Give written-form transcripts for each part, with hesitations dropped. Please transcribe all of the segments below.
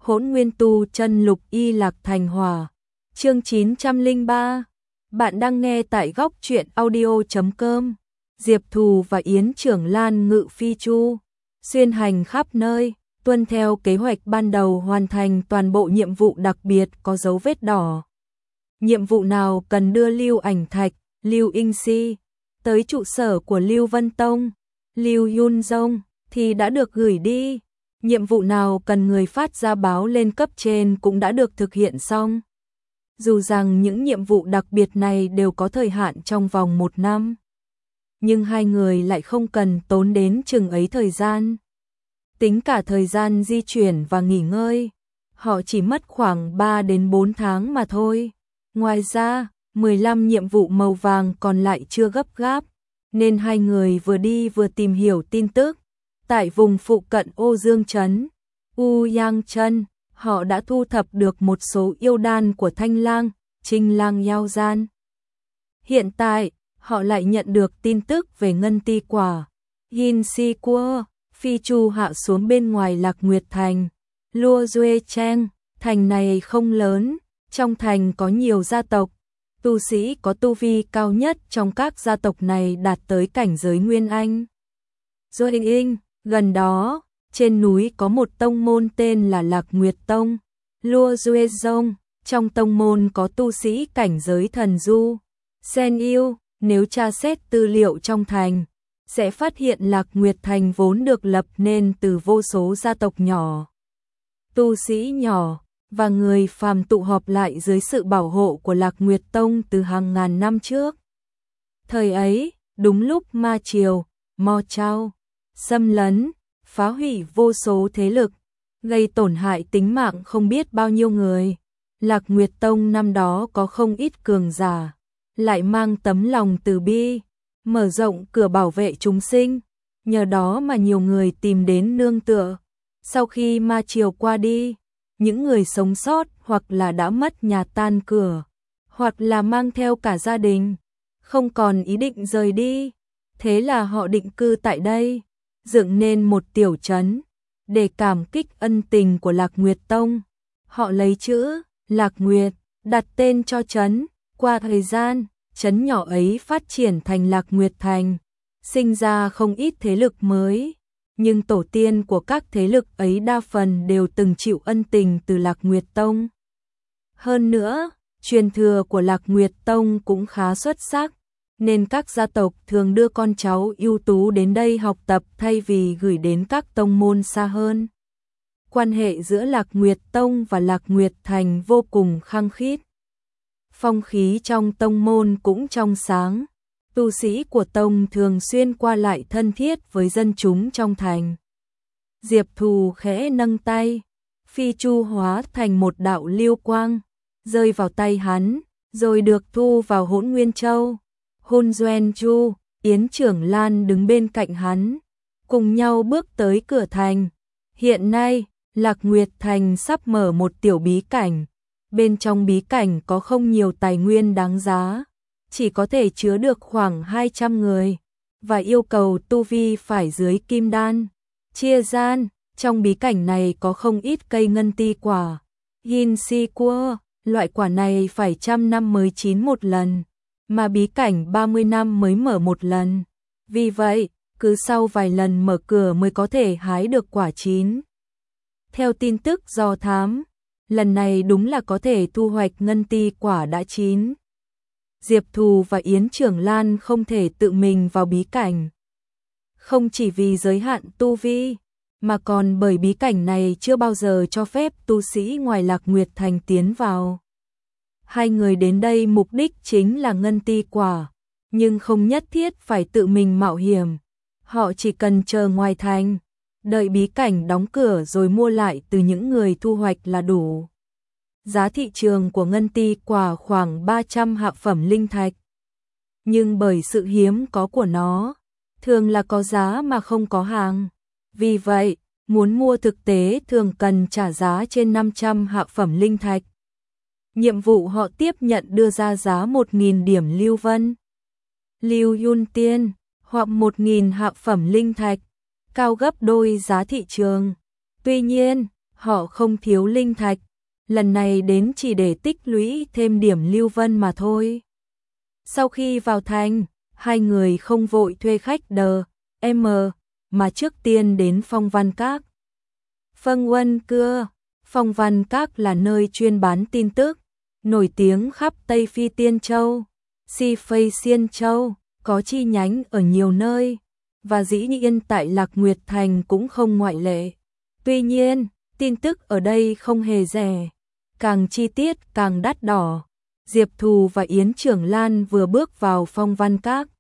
Hỗn Nguyên Tu Chân Lục Y Lạc Thành Hỏa. Chương 903. Bạn đang nghe tại góc truyện audio.com. Diệp Thù và Yến Trưởng Lan ngự phi chu, xuyên hành khắp nơi, tuân theo kế hoạch ban đầu hoàn thành toàn bộ nhiệm vụ đặc biệt có dấu vết đỏ. Nhiệm vụ nào cần đưa Lưu Ảnh Thạch, Lưu Inh Si tới trụ sở của Lưu Vân Tông, Lưu Yun Dông thì đã được gửi đi. Nhiệm vụ nào cần người phát ra báo lên cấp trên cũng đã được thực hiện xong. Dù rằng những nhiệm vụ đặc biệt này đều có thời hạn trong vòng 1 năm, nhưng hai người lại không cần tốn đến chừng ấy thời gian. Tính cả thời gian di chuyển và nghỉ ngơi, họ chỉ mất khoảng 3 đến 4 tháng mà thôi. Ngoài ra, 15 nhiệm vụ màu vàng còn lại chưa gấp gáp, nên hai người vừa đi vừa tìm hiểu tin tức. Tại vùng phụ cận Ô Dương Trấn, U Yang Trân, họ đã thu thập được một số yêu đan của Thanh Lang, Trinh Lang Yao Gian. Hiện tại, họ lại nhận được tin tức về ngân ti quả. Yin Si Quơ, phi chu hạ xuống bên ngoài Lạc Nguyệt Thành. Lua Duê Cheng, thành này không lớn, trong thành có nhiều gia tộc. Tu sĩ có tu vi cao nhất trong các gia tộc này đạt tới cảnh giới Nguyên Anh. Duê Inh, gần đó, trên núi có một tông môn tên là Lạc Nguyệt Tông. Lua Duê Dông, trong tông môn có tu sĩ cảnh giới thần du. Sen yêu, nếu tra xét tư liệu trong thành, sẽ phát hiện Lạc Nguyệt Thành vốn được lập nên từ vô số gia tộc nhỏ, tu sĩ nhỏ và người phàm tụ họp lại dưới sự bảo hộ của Lạc Nguyệt Tông từ hàng ngàn năm trước. Thời ấy, đúng lúc ma triều, Mo Chao xâm lấn, phá hủy vô số thế lực, gây tổn hại tính mạng không biết bao nhiêu người. Lạc Nguyệt Tông năm đó có không ít cường giả, lại mang tấm lòng từ bi, mở rộng cửa bảo vệ chúng sinh, nhờ đó mà nhiều người tìm đến nương tựa. Sau khi ma triều qua đi, những người sống sót hoặc là đã mất nhà tan cửa, hoặc là mang theo cả gia đình, không còn ý định rời đi. Thế là họ định cư tại đây, dựng nên một tiểu trấn để cảm kích ân tình của Lạc Nguyệt Tông. Họ lấy chữ Lạc Nguyệt đặt tên cho trấn. Qua thời gian, trấn nhỏ ấy phát triển thành Lạc Nguyệt Thành, sinh ra không ít thế lực mới, nhưng tổ tiên của các thế lực ấy đa phần đều từng chịu ân tình từ Lạc Nguyệt Tông. Hơn nữa, truyền thừa của Lạc Nguyệt Tông cũng khá xuất sắc, nên các gia tộc thường đưa con cháu ưu tú đến đây học tập thay vì gửi đến các tông môn xa hơn. Quan hệ giữa Lạc Nguyệt Tông và Lạc Nguyệt Thành vô cùng khăng khít. Phong khí trong tông môn cũng trong sáng, tu sĩ của tông thường xuyên qua lại thân thiết với dân chúng trong thành. Diệp Thù khẽ nâng tay, phi chu hóa thành một đạo lưu quang, rơi vào tay hắn, rồi được thu vào Hỗn Nguyên Châu. Hun Duan Chu, Yến Trưởng Lan đứng bên cạnh hắn, cùng nhau bước tới cửa thành. Hiện nay, Lạc Nguyệt Thành sắp mở một tiểu bí cảnh. Bên trong bí cảnh có không nhiều tài nguyên đáng giá, chỉ có thể chứa được khoảng 200 người, và yêu cầu tu vi phải dưới kim đan. Chia gian, trong bí cảnh này có không ít cây ngân ti quả. Yin Si Quơ, loại quả này phải 100 năm mới chín một lần, mà bí cảnh 30 năm mới mở một lần. Vì vậy, cứ sau vài lần mở cửa mới có thể hái được quả chín. Theo tin tức do thám, lần này đúng là có thể thu hoạch ngân ti quả đã chín. Diệp Thù và Yến Trưởng Lan không thể tự mình vào bí cảnh. Không chỉ vì giới hạn tu vi, mà còn bởi bí cảnh này chưa bao giờ cho phép tu sĩ ngoài Lạc Nguyệt Thành tiến vào. Hai người đến đây mục đích chính là ngân ti quả, nhưng không nhất thiết phải tự mình mạo hiểm. Họ chỉ cần chờ ngoài thành, đợi bí cảnh đóng cửa rồi mua lại từ những người thu hoạch là đủ. Giá thị trường của ngân ti quả khoảng 300 hạ phẩm linh thạch. Nhưng bởi sự hiếm có của nó, thường là có giá mà không có hàng. Vì vậy, muốn mua thực tế thường cần trả giá trên 500 hạ phẩm linh thạch. Nhiệm vụ họ tiếp nhận đưa ra giá 1.000 điểm lưu vân, lưu yun tiên, hoặc 1.000 hạ phẩm linh thạch, cao gấp đôi giá thị trường. Tuy nhiên, họ không thiếu linh thạch, lần này đến chỉ để tích lũy thêm điểm lưu vân mà thôi. Sau khi vào thành, hai người không vội thuê khách đờ, mà trước tiên đến Phong Văn Các. Phân Quân Cưa, Phong Văn Các là nơi chuyên bán tin tức, nổi tiếng khắp Tây Phi Tiên Châu, Si Phây Xiên Châu, có chi nhánh ở nhiều nơi, và dĩ nhiên tại Lạc Nguyệt Thành cũng không ngoại lệ. Tuy nhiên, tin tức ở đây không hề rẻ, càng chi tiết càng đắt đỏ. Diệp Thù và Yến Trưởng Lan vừa bước vào Phong Văn Các,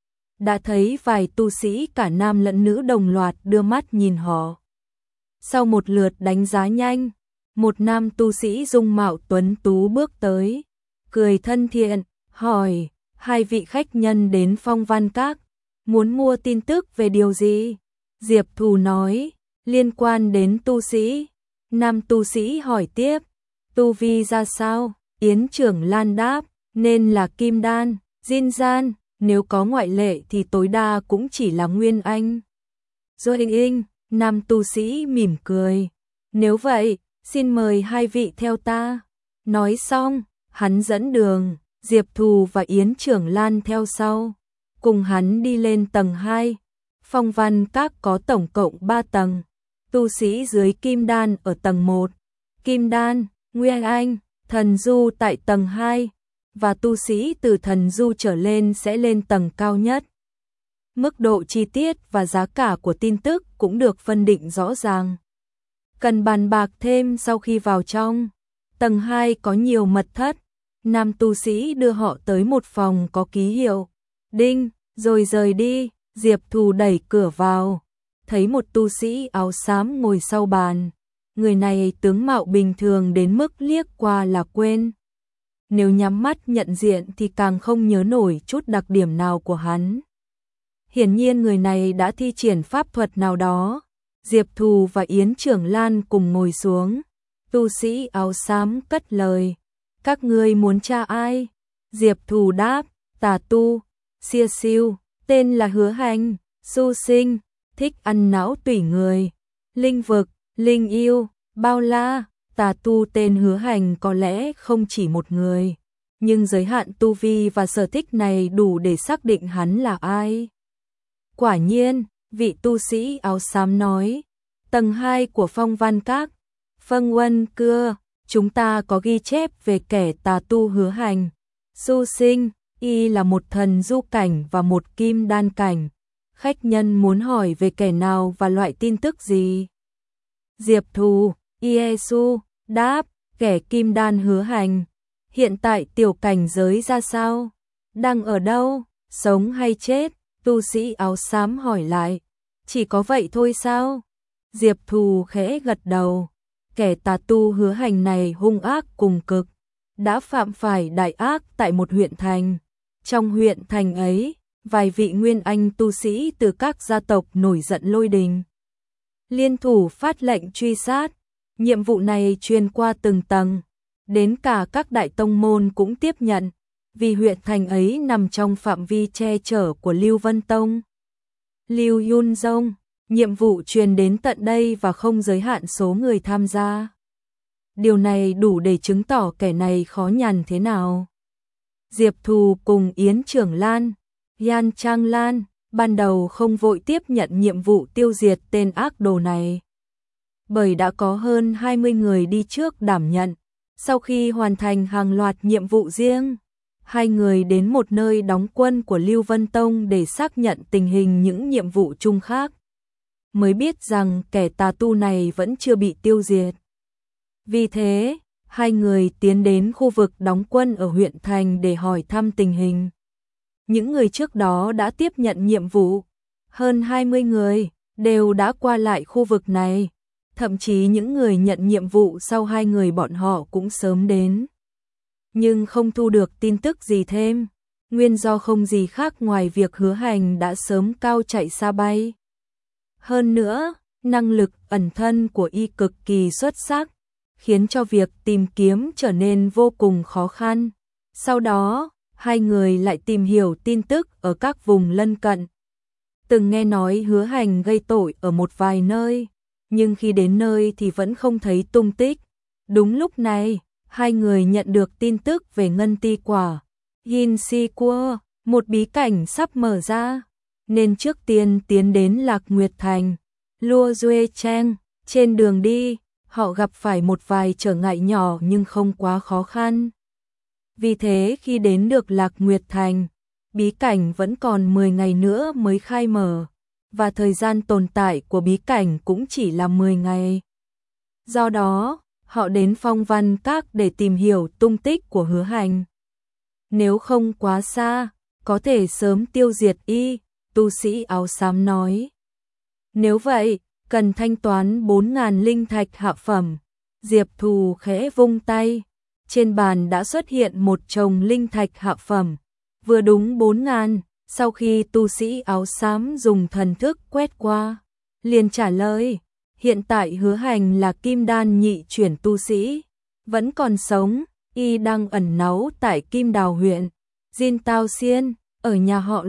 đã thấy vài tu sĩ cả nam lẫn nữ đồng loạt đưa mắt nhìn họ. Sau một lượt đánh giá nhanh, một nam tu sĩ dung mạo tuấn tú bước tới, cười thân thiện, hỏi, hai vị khách nhân đến Phong Văn Các, muốn mua tin tức về điều gì? Diệp Thù nói, liên quan đến tu sĩ. Nam tu sĩ hỏi tiếp, tu vi ra sao? Yến Trưởng Lan đáp, nên là kim đan, Jin gian, nếu có ngoại lệ thì tối đa cũng chỉ là Nguyên Anh. Rồi nam tu sĩ mỉm cười, nếu vậy, xin mời hai vị theo ta. Nói xong, hắn dẫn đường, Diệp Thù và Yến Trưởng Lan theo sau, cùng hắn đi lên tầng 2. Phong Văn Các có tổng cộng 3 tầng, tu sĩ dưới kim đan ở tầng 1, kim đan, Nguyên Anh, thần du tại tầng 2, và tu sĩ từ thần du trở lên sẽ lên tầng cao nhất. Mức độ chi tiết và giá cả của tin tức cũng được phân định rõ ràng. Cần bàn bạc thêm sau khi vào trong. Tầng 2 có nhiều mật thất, nam tu sĩ đưa họ tới một phòng có ký hiệu đinh, rồi rời đi. Diệp Thù đẩy cửa vào, thấy một tu sĩ áo xám ngồi sau bàn. Người này tướng mạo bình thường đến mức liếc qua là quên. Nếu nhắm mắt nhận diện thì càng không nhớ nổi chút đặc điểm nào của hắn. Hiển nhiên người này đã thi triển pháp thuật nào đó. Diệp Thù và Yến Trưởng Lan cùng ngồi xuống. Tu sĩ áo xám cất lời, các ngươi muốn tra ai? Diệp Thù đáp, tà tu, xia siêu, tên là Hứa Hành, su sinh, thích ăn não tủy người, linh vực, linh yêu, bao la. Tà tu tên Hứa Hành có lẽ không chỉ một người, nhưng giới hạn tu vi và sở thích này đủ để xác định hắn là ai. Quả nhiên, vị tu sĩ áo xám nói, tầng 2 của Phong Văn Các, Phân Quân Cưa, chúng ta có ghi chép về kẻ tà tu Hứa Hành. Su sinh, y là một thần du cảnh và một kim đan cảnh. Khách nhân muốn hỏi về kẻ nào và loại tin tức gì? Diệp Thù, Iesu, đáp, kẻ kim đan Hứa Hành. Hiện tại tiểu cảnh giới ra sao? Đang ở đâu? Sống hay chết? Tu sĩ áo xám hỏi lại. Chỉ có vậy thôi sao? Diệp Thù khẽ gật đầu. Kẻ tà tu Hứa Hành này hung ác cùng cực, đã phạm phải đại ác tại một huyện thành. Trong huyện thành ấy, vài vị nguyên anh tu sĩ từ các gia tộc nổi giận lôi đình, liên thủ phát lệnh truy sát. Nhiệm vụ này truyền qua từng tầng, đến cả các đại tông môn cũng tiếp nhận, vì huyện thành ấy nằm trong phạm vi che chở của Lưu Vân Tông. Lưu Yun Dông, nhiệm vụ truyền đến tận đây và không giới hạn số người tham gia. Điều này đủ để chứng tỏ kẻ này khó nhằn thế nào. Diệp Thù cùng Yến Trưởng Lan, Yan Trang Lan, ban đầu không vội tiếp nhận nhiệm vụ tiêu diệt tên ác đồ này, bởi đã có hơn 20 người đi trước đảm nhận. Sau khi hoàn thành hàng loạt nhiệm vụ riêng, hai người đến một nơi đóng quân của Lưu Vân Tông để xác nhận tình hình những nhiệm vụ chung khác, mới biết rằng kẻ tà tu này vẫn chưa bị tiêu diệt. Vì thế, hai người tiến đến khu vực đóng quân ở huyện thành để hỏi thăm tình hình. Những người trước đó đã tiếp nhận nhiệm vụ, hơn 20 người, đều đã qua lại khu vực này. Thậm chí những người nhận nhiệm vụ sau hai người bọn họ cũng sớm đến. Nhưng không thu được tin tức gì thêm. Nguyên do không gì khác ngoài việc Hứa Hành đã sớm cao chạy xa bay. Hơn nữa, năng lực ẩn thân của y cực kỳ xuất sắc, khiến cho việc tìm kiếm trở nên vô cùng khó khăn. Sau đó, hai người lại tìm hiểu tin tức ở các vùng lân cận. Từng nghe nói Hứa Hành gây tội ở một vài nơi, nhưng khi đến nơi thì vẫn không thấy tung tích. Đúng lúc này, hai người nhận được tin tức về ngân ti quả. Yin Si Cua, một bí cảnh sắp mở ra, nên trước tiên tiến đến Lạc Nguyệt Thành. Lua Duê Cheng, trên đường đi, họ gặp phải một vài trở ngại nhỏ nhưng không quá khó khăn. Vì thế khi đến được Lạc Nguyệt Thành, bí cảnh vẫn còn 10 ngày nữa mới khai mở, và thời gian tồn tại của bí cảnh cũng chỉ là 10 ngày. Do đó, họ đến Phong Văn Các để tìm hiểu tung tích của Hứa Hành. Nếu không quá xa, có thể sớm tiêu diệt y, tu sĩ áo xám nói. Nếu vậy, cần thanh toán 4.000 linh thạch hạ phẩm. Diệp Thù khẽ vung tay, trên bàn đã xuất hiện một chồng linh thạch hạ phẩm, vừa đúng 4.000. Sau khi tu sĩ áo xám dùng thần thức quét qua, liền trả lời, hiện tại Hứa Hành là kim đan nhị chuyển tu sĩ, vẫn còn sống, y đang ẩn náu tại Kim Đào huyện, Jin Tao Xiên, ở nhà họ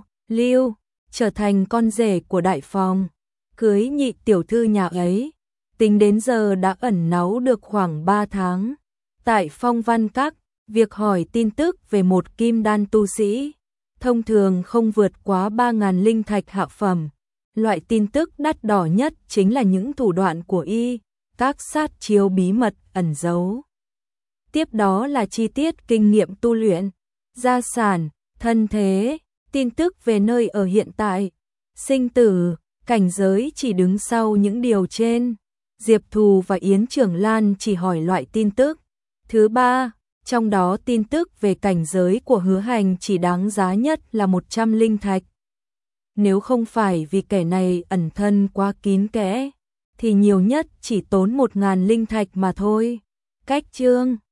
Lưu, trở thành con rể của đại phòng, cưới nhị tiểu thư nhà ấy, tính đến giờ đã ẩn náu được khoảng 3 tháng. Tại Phong Văn Các, việc hỏi tin tức về một kim đan tu sĩ, thông thường không vượt quá 3.000 linh thạch hạ phẩm. Loại tin tức đắt đỏ nhất chính là những thủ đoạn của y, các sát chiêu bí mật ẩn giấu. Tiếp đó là chi tiết kinh nghiệm tu luyện, gia sản, thân thế, tin tức về nơi ở hiện tại, sinh tử, cảnh giới chỉ đứng sau những điều trên. Diệp Thù và Yến Trưởng Lan chỉ hỏi loại tin tức thứ ba, trong đó tin tức về cảnh giới của Hứa Hành chỉ đáng giá nhất là 100 linh thạch. Nếu không phải vì kẻ này ẩn thân quá kín kẽ, thì nhiều nhất chỉ tốn 1.000 linh thạch mà thôi. Cách chương